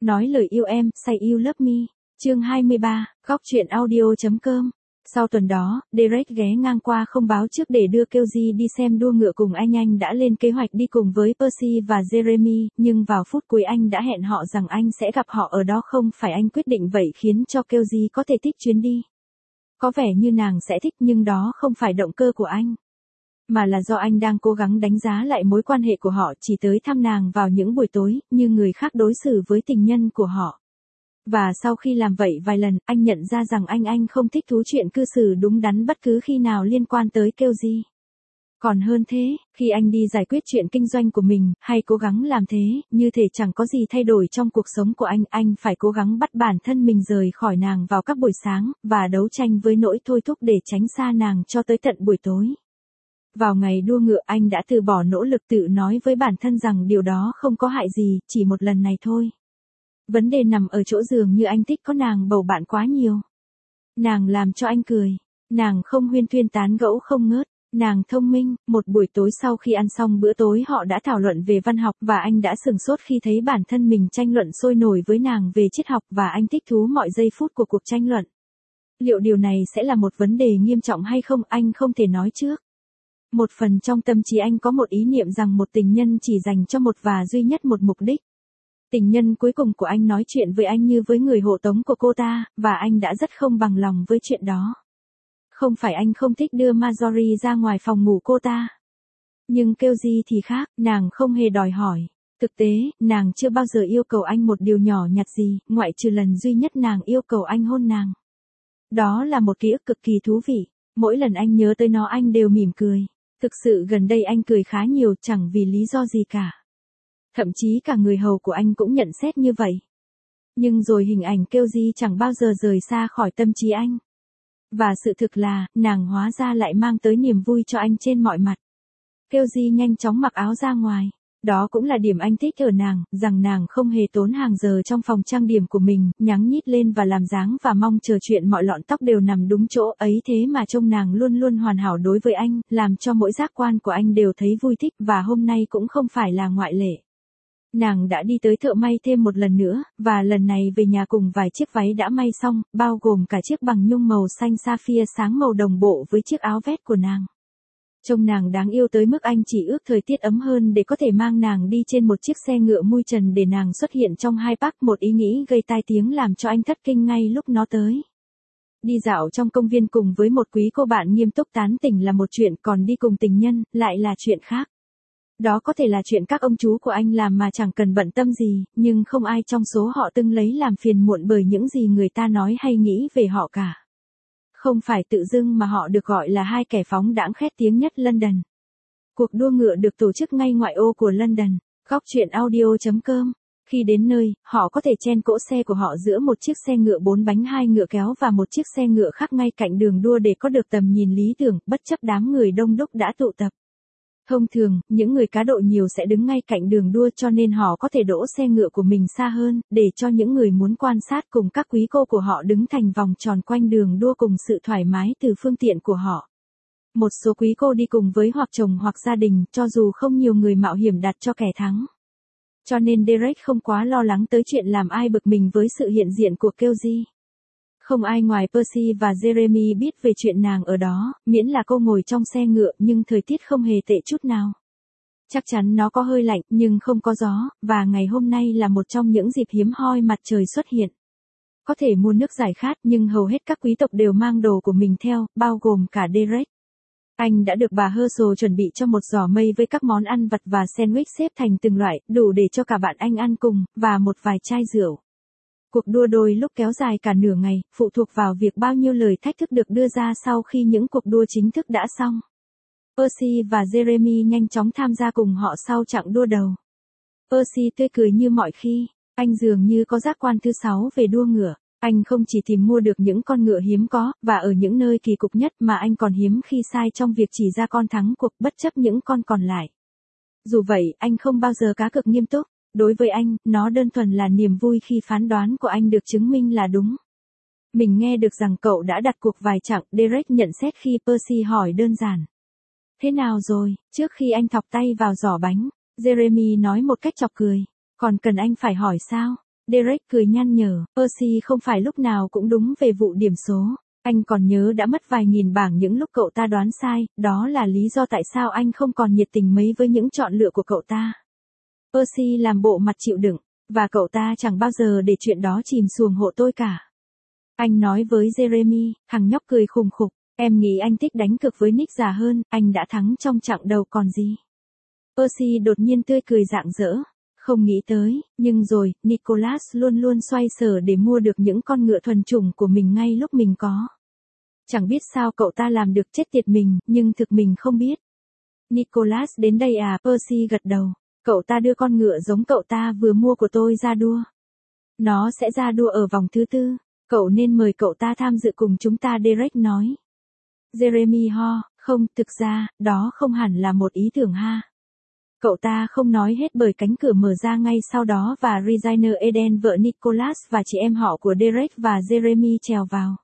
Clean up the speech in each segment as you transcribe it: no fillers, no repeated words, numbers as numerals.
Nói lời yêu em, say you love me. Chương 23, góc truyện audio.com. Sau tuần đó, Derek ghé ngang qua không báo trước để đưa Kelly đi xem đua ngựa cùng anh đã lên kế hoạch đi cùng với Percy và Jeremy, nhưng vào phút cuối anh đã hẹn họ rằng anh sẽ gặp họ ở đó không phải anh quyết định vậy khiến cho Kelly có thể thích chuyến đi. Có vẻ như nàng sẽ thích nhưng đó không phải động cơ của anh. Mà là do anh đang cố gắng đánh giá lại mối quan hệ của họ chỉ tới thăm nàng vào những buổi tối, như người khác đối xử với tình nhân của họ. Và sau khi làm vậy vài lần, anh nhận ra rằng anh không thích thú chuyện cư xử đúng đắn bất cứ khi nào liên quan tới Kelly. Còn hơn thế, khi anh đi giải quyết chuyện kinh doanh của mình, hay cố gắng làm thế, như thể chẳng có gì thay đổi trong cuộc sống của anh phải cố gắng bắt bản thân mình rời khỏi nàng vào các buổi sáng, và đấu tranh với nỗi thôi thúc để tránh xa nàng cho tới tận buổi tối. Vào ngày đua ngựa anh đã từ bỏ nỗ lực tự nói với bản thân rằng điều đó không có hại gì, chỉ một lần này thôi. Vấn đề nằm ở chỗ dường như anh thích có nàng bầu bạn quá nhiều. Nàng làm cho anh cười. Nàng không huyên thuyên tán gẫu không ngớt. Nàng thông minh. Một buổi tối sau khi ăn xong bữa tối họ đã thảo luận về văn học và anh đã sửng sốt khi thấy bản thân mình tranh luận sôi nổi với nàng về triết học và anh thích thú mọi giây phút của cuộc tranh luận. Liệu điều này sẽ là một vấn đề nghiêm trọng hay không anh không thể nói trước. Một phần trong tâm trí anh có một ý niệm rằng một tình nhân chỉ dành cho một và duy nhất một mục đích. Tình nhân cuối cùng của anh nói chuyện với anh như với người hộ tống của cô ta, và anh đã rất không bằng lòng với chuyện đó. Không phải anh không thích đưa Marjorie ra ngoài phòng ngủ cô ta. Nhưng Kelly thì khác, nàng không hề đòi hỏi. Thực tế, nàng chưa bao giờ yêu cầu anh một điều nhỏ nhặt gì, ngoại trừ lần duy nhất nàng yêu cầu anh hôn nàng. Đó là một ký ức cực kỳ thú vị. Mỗi lần anh nhớ tới nó anh đều mỉm cười. Thực sự gần đây anh cười khá nhiều chẳng vì lý do gì cả. Thậm chí cả người hầu của anh cũng nhận xét như vậy. Nhưng rồi hình ảnh Kelly chẳng bao giờ rời xa khỏi tâm trí anh. Và sự thực là, nàng hóa ra lại mang tới niềm vui cho anh trên mọi mặt. Kelly nhanh chóng mặc áo ra ngoài. Đó cũng là điểm anh thích ở nàng, rằng nàng không hề tốn hàng giờ trong phòng trang điểm của mình, nhắng nhít lên và làm dáng và mong chờ chuyện mọi lọn tóc đều nằm đúng chỗ ấy thế mà trông nàng luôn luôn hoàn hảo đối với anh, làm cho mỗi giác quan của anh đều thấy vui thích và hôm nay cũng không phải là ngoại lệ. Nàng đã đi tới thợ may thêm một lần nữa, và lần này về nhà cùng vài chiếc váy đã may xong, bao gồm cả chiếc bằng nhung màu xanh sapphire sáng màu đồng bộ với chiếc áo vest của nàng. Trông nàng đáng yêu tới mức anh chỉ ước thời tiết ấm hơn để có thể mang nàng đi trên một chiếc xe ngựa mui trần để nàng xuất hiện trong Hyde Park, một ý nghĩ gây tai tiếng làm cho anh thất kinh ngay lúc nó tới. Đi dạo trong công viên cùng với một quý cô bạn nghiêm túc tán tỉnh là một chuyện, còn đi cùng tình nhân lại là chuyện khác. Đó có thể là chuyện các ông chú của anh làm mà chẳng cần bận tâm gì, nhưng không ai trong số họ từng lấy làm phiền muộn bởi những gì người ta nói hay nghĩ về họ cả. Không phải tự dưng mà họ được gọi là hai kẻ phóng đãng khét tiếng nhất London. Cuộc đua ngựa được tổ chức ngay ngoại ô của London. Góc truyện audio.com. Khi đến nơi, họ có thể chen cỗ xe của họ giữa một chiếc xe ngựa 4 bánh 2 ngựa kéo và một chiếc xe ngựa khác ngay cạnh đường đua để có được tầm nhìn lý tưởng, bất chấp đám người đông đúc đã tụ tập. Thông thường, những người cá độ nhiều sẽ đứng ngay cạnh đường đua cho nên họ có thể đỗ xe ngựa của mình xa hơn, để cho những người muốn quan sát cùng các quý cô của họ đứng thành vòng tròn quanh đường đua cùng sự thoải mái từ phương tiện của họ. Một số quý cô đi cùng với hoặc chồng hoặc gia đình, cho dù không nhiều người mạo hiểm đặt cho kẻ thắng. Cho nên Derek không quá lo lắng tới chuyện làm ai bực mình với sự hiện diện của Kelly. Không ai ngoài Percy và Jeremy biết về chuyện nàng ở đó, miễn là cô ngồi trong xe ngựa, nhưng thời tiết không hề tệ chút nào. Chắc chắn nó có hơi lạnh, nhưng không có gió, và ngày hôm nay là một trong những dịp hiếm hoi mặt trời xuất hiện. Có thể mua nước giải khát, nhưng hầu hết các quý tộc đều mang đồ của mình theo, bao gồm cả Derek. Anh đã được bà Herschel chuẩn bị cho một giỏ mây với các món ăn vặt và sandwich xếp thành từng loại, đủ để cho cả bạn anh ăn cùng, và một vài chai rượu. Cuộc đua đôi lúc kéo dài cả nửa ngày, phụ thuộc vào việc bao nhiêu lời thách thức được đưa ra sau khi những cuộc đua chính thức đã xong. Percy và Jeremy nhanh chóng tham gia cùng họ sau chặng đua đầu. Percy tươi cười như mọi khi, anh dường như có giác quan thứ 6 về đua ngựa. Anh không chỉ tìm mua được những con ngựa hiếm có, và ở những nơi kỳ cục nhất mà anh còn hiếm khi sai trong việc chỉ ra con thắng cuộc bất chấp những con còn lại. Dù vậy, anh không bao giờ cá cược nghiêm túc. Đối với anh, nó đơn thuần là niềm vui khi phán đoán của anh được chứng minh là đúng. Mình nghe được rằng cậu đã đặt cuộc vài chặng, Derek nhận xét khi Percy hỏi đơn giản. Thế nào rồi, trước khi anh thọc tay vào giỏ bánh, Jeremy nói một cách chọc cười. Còn cần anh phải hỏi sao? Derek cười nhăn nhở, Percy không phải lúc nào cũng đúng về vụ điểm số. Anh còn nhớ đã mất vài nghìn bảng những lúc cậu ta đoán sai, đó là lý do tại sao anh không còn nhiệt tình mấy với những chọn lựa của cậu ta. Percy làm bộ mặt chịu đựng, và cậu ta chẳng bao giờ để chuyện đó chìm xuồng hộ tôi cả. Anh nói với Jeremy, thằng nhóc cười khùng khục, em nghĩ anh thích đánh cược với Nick già hơn, anh đã thắng trong chặng đầu còn gì. Percy đột nhiên tươi cười rạng rỡ. Không nghĩ tới, nhưng rồi, Nicholas luôn luôn xoay sở để mua được những con ngựa thuần chủng của mình ngay lúc mình có. Chẳng biết sao cậu ta làm được, chết tiệt mình, nhưng thực mình không biết. Nicholas đến đây à? Percy gật đầu. Cậu ta đưa con ngựa giống cậu ta vừa mua của tôi ra đua. Nó sẽ ra đua ở vòng thứ 4. Cậu nên mời cậu ta tham dự cùng chúng ta, Derek nói. Jeremy ho, không, thực ra, đó không hẳn là một ý tưởng ha. Cậu ta không nói hết bởi cánh cửa mở ra ngay sau đó và Regina Eden, vợ Nicholas và chị em họ của Derek và Jeremy trèo vào.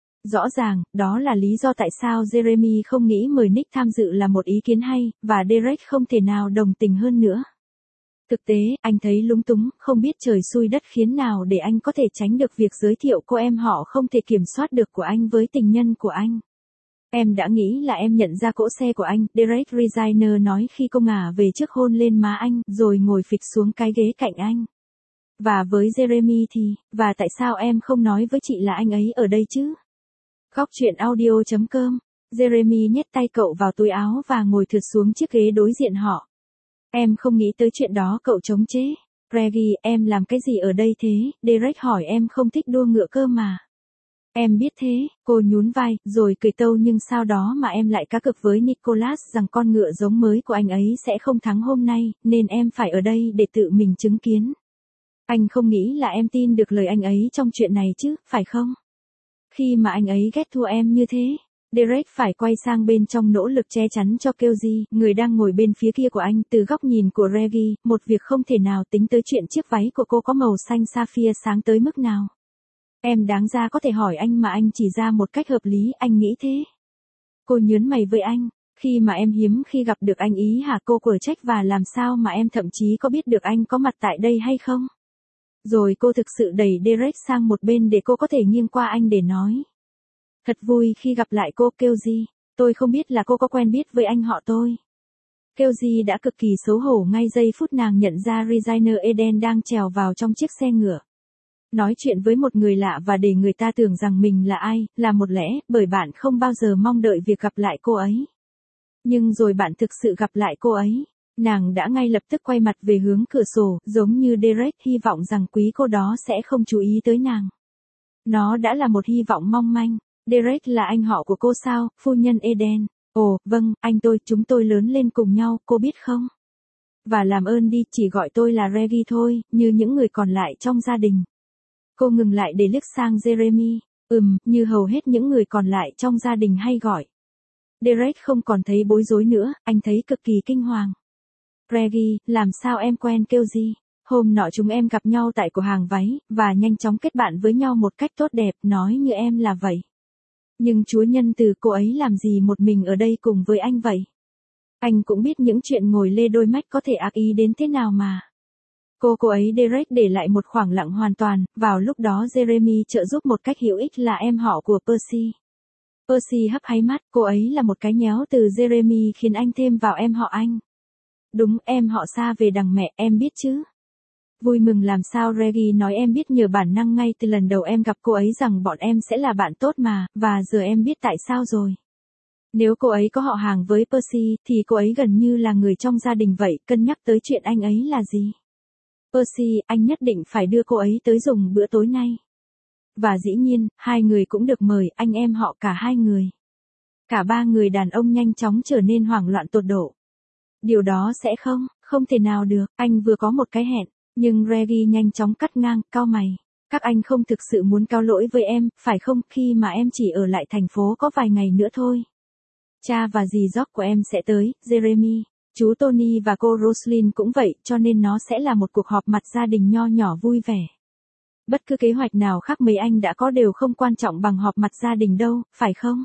Rõ ràng, đó là lý do tại sao Jeremy không nghĩ mời Nick tham dự là một ý kiến hay, và Derek không thể nào đồng tình hơn nữa. Thực tế, anh thấy lúng túng, không biết trời xui đất khiến nào để anh có thể tránh được việc giới thiệu cô em họ không thể kiểm soát được của anh với tình nhân của anh. Em đã nghĩ là em nhận ra cỗ xe của anh, Derek Regina nói khi cô ngả về trước hôn lên má anh, rồi ngồi phịch xuống cái ghế cạnh anh. Và với Jeremy thì, và tại sao em không nói với chị là anh ấy ở đây chứ? Góc truyện audio.com. Jeremy nhét tay cậu vào túi áo và ngồi thượt xuống chiếc ghế đối diện họ. Em không nghĩ tới chuyện đó, cậu chống chế. Reggie, em làm cái gì ở đây thế? Derek hỏi. Em không thích đua ngựa cơ mà. Em biết thế, cô nhún vai, rồi cười tâu, nhưng sau đó mà em lại cá cược với Nicholas rằng con ngựa giống mới của anh ấy sẽ không thắng hôm nay, nên em phải ở đây để tự mình chứng kiến. Anh không nghĩ là em tin được lời anh ấy trong chuyện này chứ, phải không? Khi mà anh ấy ghét thua em như thế, Derek phải quay sang bên trong nỗ lực che chắn cho Kelly, người đang ngồi bên phía kia của anh. Từ góc nhìn của Reggie, một việc không thể nào tính tới chuyện chiếc váy của cô có màu xanh sapphire sáng tới mức nào. Em đáng ra có thể hỏi anh mà anh chỉ ra một cách hợp lý, anh nghĩ thế. Cô nhớn mày với anh, khi mà em hiếm khi gặp được anh ý hả? Cô quở trách. Và làm sao mà em thậm chí có biết được anh có mặt tại đây hay không? Rồi cô thực sự đẩy Derek sang một bên để cô có thể nghiêng qua anh để nói. Thật vui khi gặp lại cô, Kelly. Tôi không biết là cô có quen biết với anh họ tôi. Kelly đã cực kỳ xấu hổ ngay giây phút nàng nhận ra Regina Eden đang trèo vào trong chiếc xe ngựa. Nói chuyện với một người lạ và để người ta tưởng rằng mình là ai, là một lẽ, bởi bạn không bao giờ mong đợi việc gặp lại cô ấy. Nhưng rồi bạn thực sự gặp lại cô ấy. Nàng đã ngay lập tức quay mặt về hướng cửa sổ, giống như Derek, hy vọng rằng quý cô đó sẽ không chú ý tới nàng. Nó đã là một hy vọng mong manh. Derek là anh họ của cô sao, phu nhân Eden? Ồ, vâng, chúng tôi lớn lên cùng nhau, cô biết không? Và làm ơn đi, chỉ gọi tôi là Reggie thôi, như những người còn lại trong gia đình. Cô ngừng lại để liếc sang Jeremy. Như hầu hết những người còn lại trong gia đình hay gọi. Derek không còn thấy bối rối nữa, anh thấy cực kỳ kinh hoàng. Reggie, làm sao em quen Kelly? Hôm nọ chúng em gặp nhau tại cửa hàng váy, và nhanh chóng kết bạn với nhau một cách tốt đẹp, nói như em là vậy. Nhưng Chúa nhân từ, cô ấy làm gì một mình ở đây cùng với anh vậy? Anh cũng biết những chuyện ngồi lê đôi mách có thể ác ý đến thế nào mà. Cô ấy. Derek để lại một khoảng lặng hoàn toàn, vào lúc đó Jeremy trợ giúp một cách hữu ích là em họ của Percy. Percy hấp háy mắt, cô ấy là một cái nhéo từ Jeremy khiến anh thêm vào em họ anh. Đúng, em họ xa về đằng mẹ, em biết chứ. Vui mừng làm sao? Reggie nói. Em biết nhờ bản năng ngay từ lần đầu em gặp cô ấy rằng bọn em sẽ là bạn tốt mà, và giờ em biết tại sao rồi. Nếu cô ấy có họ hàng với Percy, thì cô ấy gần như là người trong gia đình vậy, cân nhắc tới chuyện anh ấy là gì. Percy, anh nhất định phải đưa cô ấy tới dùng bữa tối nay. Và dĩ nhiên, hai người cũng được mời, anh em họ cả hai người. Cả ba người đàn ông nhanh chóng trở nên hoảng loạn tột độ. Điều đó sẽ không thể nào được, anh vừa có một cái hẹn. Nhưng Reggie nhanh chóng cắt ngang, cau mày. Các anh không thực sự muốn cáo lỗi với em, phải không, khi mà em chỉ ở lại thành phố có vài ngày nữa thôi. Cha và dì George của em sẽ tới, Jeremy. Chú Tony và cô Roslyn cũng vậy, cho nên nó sẽ là một cuộc họp mặt gia đình nho nhỏ vui vẻ. Bất cứ kế hoạch nào khác mấy anh đã có đều không quan trọng bằng họp mặt gia đình đâu, phải không?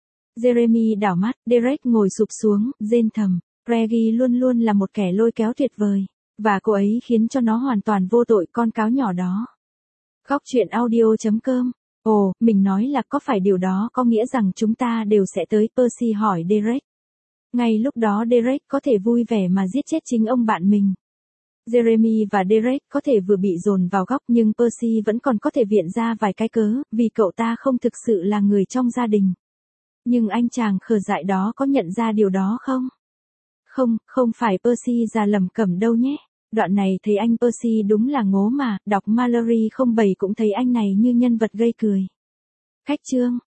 Jeremy đảo mắt, Derek ngồi sụp xuống, rên thầm. Reggie luôn luôn là một kẻ lôi kéo tuyệt vời. Và cô ấy khiến cho nó hoàn toàn vô tội, con cáo nhỏ đó. Góc truyện audio.com. Ồ, mình nói là có phải điều đó có nghĩa rằng chúng ta đều sẽ tới, Percy hỏi Derek. Ngay lúc đó Derek có thể vui vẻ mà giết chết chính ông bạn mình. Jeremy và Derek có thể vừa bị dồn vào góc nhưng Percy vẫn còn có thể viện ra vài cái cớ, vì cậu ta không thực sự là người trong gia đình. Nhưng anh chàng khờ dại đó có nhận ra điều đó không? Không phải Percy già lầm cẩm đâu nhé. Đoạn này thấy anh Percy đúng là ngố mà, đọc Mallory 07 cũng thấy anh này như nhân vật gây cười. Khách chương.